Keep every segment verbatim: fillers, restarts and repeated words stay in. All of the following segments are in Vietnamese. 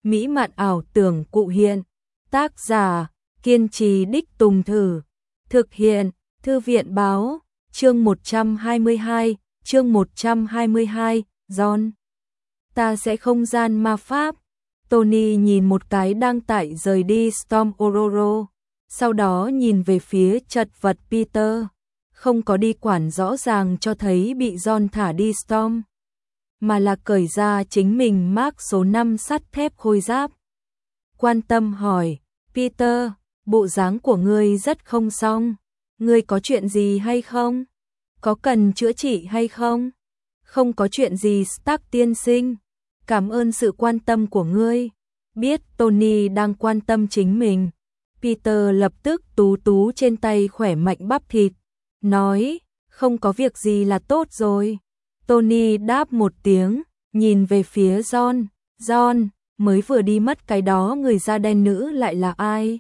mỹ mạn ảo tưởng cụ hiện. Tác giả, kiên trì đích Tùng Thử. Thực hiện, Thư viện báo, chương một trăm hai mươi hai, chương một trăm hai mươi hai, John. Ta sẽ không gian ma pháp. Tony nhìn một cái đang tại rời đi Storm Ororo, sau đó nhìn về phía chật vật Peter, không có đi quản rõ ràng cho thấy bị John thả đi Storm, mà là cởi ra chính mình Mark số năm sắt thép khôi giáp. Quan tâm hỏi, Peter, bộ dáng của ngươi rất không xong, ngươi có chuyện gì hay không? Có cần chữa trị hay không? Không có chuyện gì Stark tiên sinh, cảm ơn sự quan tâm của ngươi. Biết Tony đang quan tâm chính mình, Peter lập tức tú tú trên tay khỏe mạnh bắp thịt, nói, không có việc gì là tốt rồi. Tony đáp một tiếng, nhìn về phía John, John, mới vừa đi mất cái đó người da đen nữ lại là ai?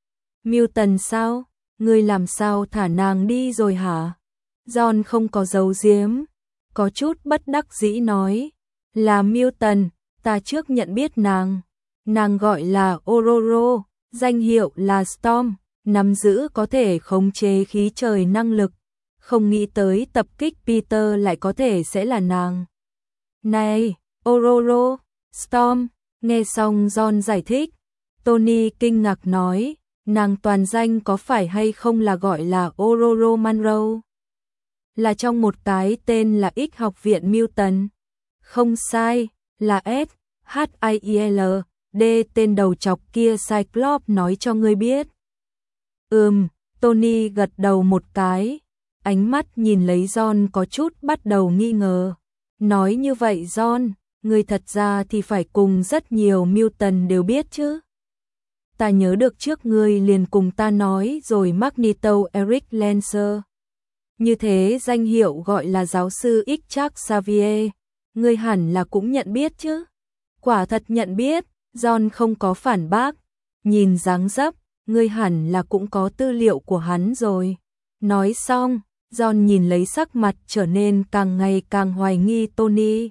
Milton sao? Ngươi làm sao thả nàng đi rồi hả? John không có giấu giếm, có chút bất đắc dĩ nói, là Milton, ta trước nhận biết nàng. Nàng gọi là Ororo, danh hiệu là Storm, nắm giữ có thể khống chế khí trời năng lực. Không nghĩ tới tập kích Peter lại có thể sẽ là nàng. Này, Ororo, Storm, nghe xong John giải thích, Tony kinh ngạc nói, nàng toàn danh có phải hay không là gọi là Ororo Monroe? Là trong một cái tên là X học viện Milton. Không sai, là S, H I E L, D tên đầu chọc kia Cyclops nói cho ngươi biết. Ừm, Tony gật đầu một cái, ánh mắt nhìn lấy John có chút bắt đầu nghi ngờ. Nói như vậy John, ngươi thật ra thì phải cùng rất nhiều Milton đều biết chứ. Ta nhớ được trước ngươi liền cùng ta nói rồi Magneto Eric Lancer. Như thế danh hiệu gọi là giáo sư X Charles Xavier, ngươi hẳn là cũng nhận biết chứ. Quả thật nhận biết, John không có phản bác, nhìn dáng dấp, ngươi hẳn là cũng có tư liệu của hắn rồi. Nói xong, John nhìn lấy sắc mặt trở nên càng ngày càng hoài nghi Tony.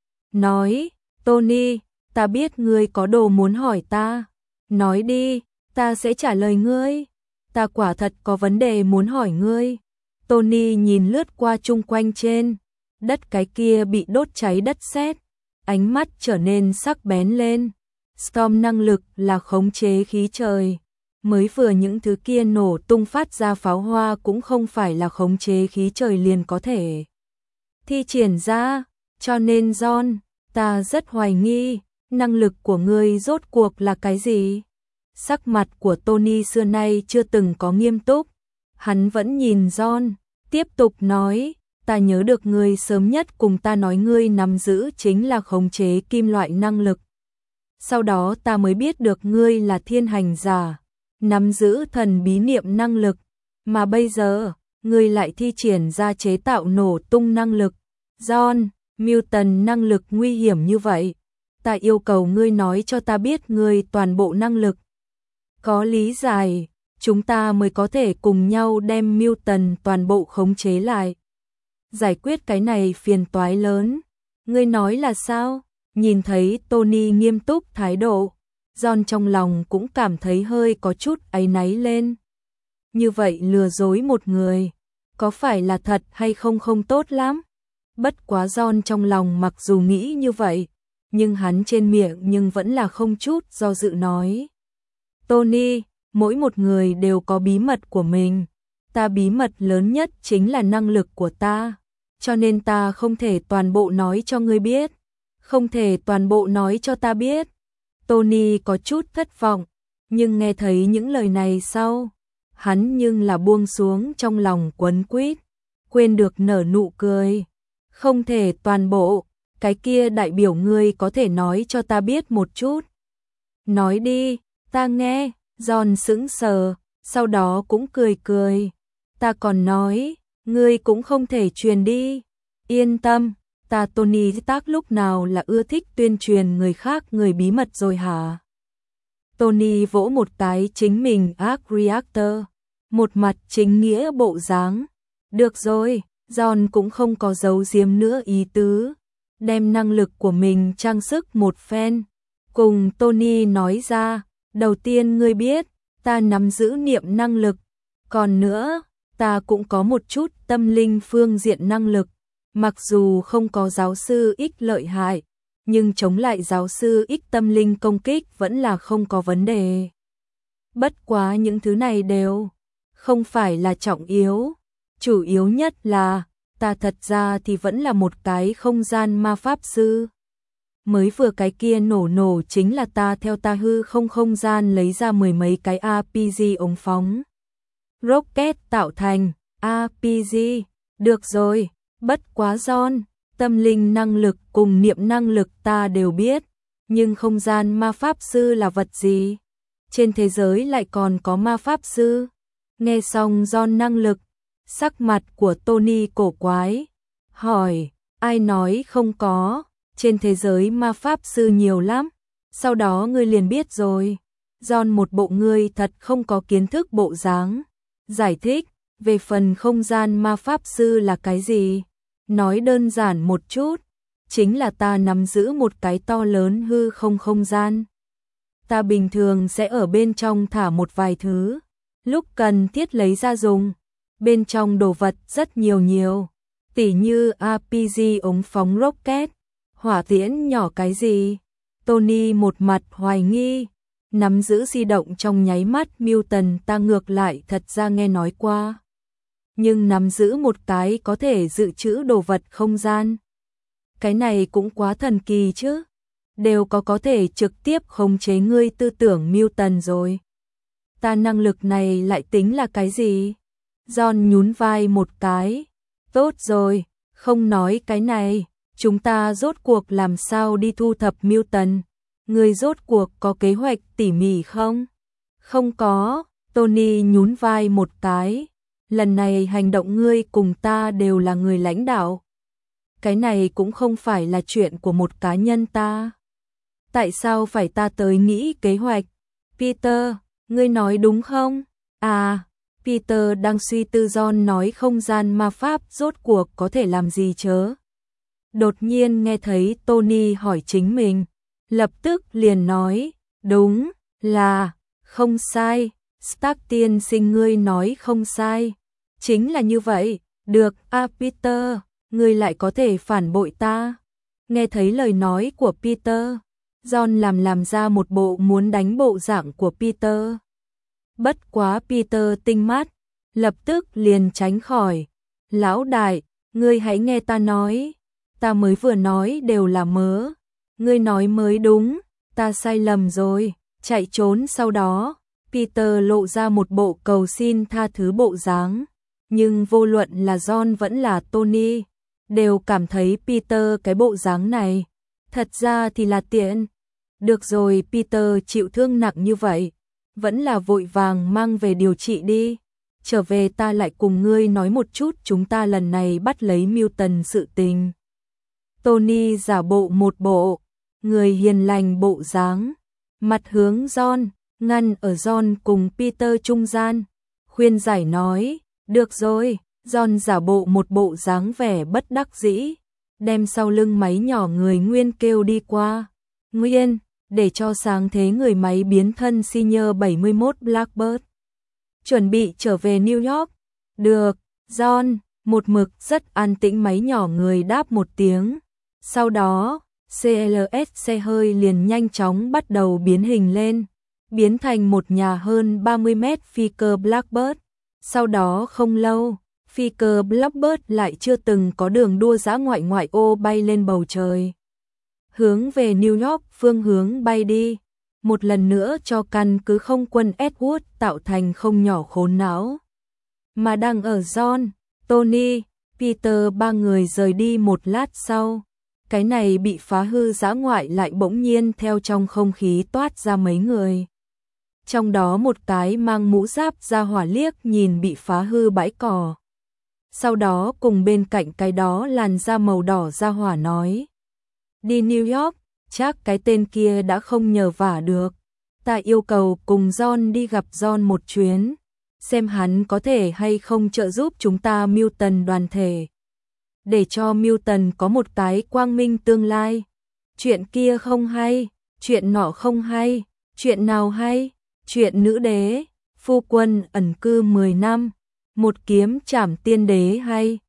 Nói, Tony, ta biết ngươi có đồ muốn hỏi ta. Nói đi, ta sẽ trả lời ngươi. Ta quả thật có vấn đề muốn hỏi ngươi. Tony nhìn lướt qua chung quanh trên đất cái kia bị đốt cháy đất sét, ánh mắt trở nên sắc bén lên. Storm năng lực là khống chế khí trời. Mới vừa những thứ kia nổ tung phát ra pháo hoa cũng không phải là khống chế khí trời liền có thể thi triển ra, cho nên John, ta rất hoài nghi, năng lực của ngươi rốt cuộc là cái gì? Sắc mặt của Tony xưa nay chưa từng có nghiêm túc, hắn vẫn nhìn John, tiếp tục nói, ta nhớ được ngươi sớm nhất cùng ta nói ngươi nắm giữ chính là khống chế kim loại năng lực. Sau đó ta mới biết được ngươi là thiên hành giả, nắm giữ thần bí niệm năng lực, mà bây giờ, ngươi lại thi triển ra chế tạo nổ tung năng lực. John, Milton năng lực nguy hiểm như vậy, ta yêu cầu ngươi nói cho ta biết ngươi toàn bộ năng lực. Có lý giải, chúng ta mới có thể cùng nhau đem Milton toàn bộ khống chế lại. Giải quyết cái này phiền toái lớn. Ngươi nói là sao? Nhìn thấy Tony nghiêm túc thái độ, John trong lòng cũng cảm thấy hơi có chút áy náy lên. Như vậy lừa dối một người, có phải là thật hay không không tốt lắm? Bất quá John trong lòng mặc dù nghĩ như vậy, nhưng hắn trên miệng nhưng vẫn là không chút do dự nói. Tony, mỗi một người đều có bí mật của mình. Ta bí mật lớn nhất chính là năng lực của ta, cho nên ta không thể toàn bộ nói cho ngươi biết. Không thể toàn bộ nói cho ta biết. Tony có chút thất vọng, nhưng nghe thấy những lời này sau, hắn nhưng là buông xuống trong lòng quấn quýt, quên được nở nụ cười. Không thể toàn bộ, cái kia đại biểu ngươi có thể nói cho ta biết một chút. Nói đi, ta nghe. John sững sờ, sau đó cũng cười cười. Ta còn nói, ngươi cũng không thể truyền đi. Yên tâm, ta Tony Stark lúc nào là ưa thích tuyên truyền người khác người bí mật rồi hả? Tony vỗ một cái chính mình Arc Reactor, một mặt chính nghĩa bộ dáng. Được rồi, John cũng không có giấu giếm nữa ý tứ, đem năng lực của mình trang sức một phen. cùng Tony nói ra, đầu tiên ngươi biết, ta nắm giữ niệm năng lực, còn nữa, ta cũng có một chút tâm linh phương diện năng lực, mặc dù không có giáo sư X lợi hại, nhưng chống lại giáo sư X tâm linh công kích vẫn là không có vấn đề. Bất quá những thứ này đều không phải là trọng yếu, chủ yếu nhất là ta thật ra thì vẫn là một cái không gian ma pháp sư. Mới vừa cái kia nổ nổ chính là ta theo ta hư không không gian lấy ra mười mấy cái a pê giê ống phóng rocket tạo thành. a pê giê, được rồi, bất quá John, tâm linh năng lực cùng niệm năng lực ta đều biết, nhưng không gian ma pháp sư là vật gì? Trên thế giới lại còn có ma pháp sư? Nghe xong John năng lực, sắc mặt của Tony cổ quái, hỏi, ai nói không có, trên thế giới ma pháp sư nhiều lắm, sau đó ngươi liền biết rồi. John một bộ ngươi thật không có kiến thức bộ dáng, giải thích, về phần không gian ma pháp sư là cái gì? Nói đơn giản một chút, chính là ta nắm giữ một cái to lớn hư không không gian. Ta bình thường sẽ ở bên trong thả một vài thứ, lúc cần thiết lấy ra dùng. Bên trong đồ vật rất nhiều nhiều, tỉ như a pê giê ống phóng rocket, hỏa tiễn nhỏ cái gì. Tony một mặt hoài nghi, nắm giữ di động trong nháy mắt Milton ta ngược lại thật ra nghe nói qua. Nhưng nắm giữ một cái có thể dự trữ đồ vật không gian. Cái này cũng quá thần kỳ chứ, đều có có thể trực tiếp khống chế ngươi tư tưởng Milton rồi. Ta năng lực này lại tính là cái gì? John nhún vai một cái, tốt rồi, không nói cái này, chúng ta rốt cuộc làm sao đi thu thập Milton, ngươi rốt cuộc có kế hoạch tỉ mỉ không? Không có, Tony nhún vai một cái, lần này hành động ngươi cùng ta đều là người lãnh đạo. Cái này cũng không phải là chuyện của một cá nhân ta. Tại sao phải ta tới nghĩ kế hoạch? Peter, ngươi nói đúng không? À, Peter đang suy tư John nói không gian ma pháp rốt cuộc có thể làm gì chớ. Đột nhiên nghe thấy Tony hỏi chính mình, lập tức liền nói, đúng, là, không sai, Stark tiên sinh ngươi nói không sai. Chính là như vậy, được, à Peter, ngươi lại có thể phản bội ta. Nghe thấy lời nói của Peter, John làm làm ra một bộ muốn đánh bộ dạng của Peter. Bất quá Peter tinh mắt, lập tức liền tránh khỏi. Lão đại, ngươi hãy nghe ta nói, ta mới vừa nói đều là mớ. Ngươi nói mới đúng, ta sai lầm rồi, chạy trốn sau đó. Peter lộ ra một bộ cầu xin tha thứ bộ dáng. Nhưng vô luận là John vẫn là Tony, đều cảm thấy Peter cái bộ dáng này, thật ra thì là tiện. Được rồi, Peter chịu thương nặng như vậy, vẫn là vội vàng mang về điều trị đi. Trở về ta lại cùng ngươi nói một chút chúng ta lần này bắt lấy Milton sự tình. Tony giả bộ một bộ, người hiền lành bộ dáng, mặt hướng John, ngăn ở John cùng Peter trung gian, khuyên giải nói, được rồi. John giả bộ một bộ dáng vẻ bất đắc dĩ, đem sau lưng máy nhỏ người Nguyên kêu đi qua. Nguyên, để cho sáng thế người máy biến thân Senior bảy mươi mốt Blackbird. Chuẩn bị trở về New York. Được, John, một mực rất an tĩnh máy nhỏ người đáp một tiếng. Sau đó, xê lờ ét xe hơi liền nhanh chóng bắt đầu biến hình lên, biến thành một nhà hơn ba mươi mét phi cơ Blackbird. Sau đó không lâu, phi cơ Blackbird lại chưa từng có đường đua dã ngoại ngoại ô bay lên bầu trời. Hướng về New York phương hướng bay đi, một lần nữa cho căn cứ không quân Edward tạo thành không nhỏ khốn não. Mà đang ở John, Tony, Peter ba người rời đi một lát sau, cái này bị phá hư dã ngoại lại bỗng nhiên theo trong không khí toát ra mấy người. Trong đó một cái mang mũ giáp ra hỏa liếc nhìn bị phá hư bãi cỏ. Sau đó cùng bên cạnh cái đó làn da màu đỏ ra hỏa nói. Đi New York, chắc cái tên kia đã không nhờ vả được. Ta yêu cầu cùng John đi gặp John một chuyến, xem hắn có thể hay không trợ giúp chúng ta Milton đoàn thể. Để cho Milton có một cái quang minh tương lai. Chuyện kia không hay, chuyện nọ không hay, chuyện nào hay, chuyện nữ đế, phu quân ẩn cư mười năm, một kiếm trảm tiên đế hay,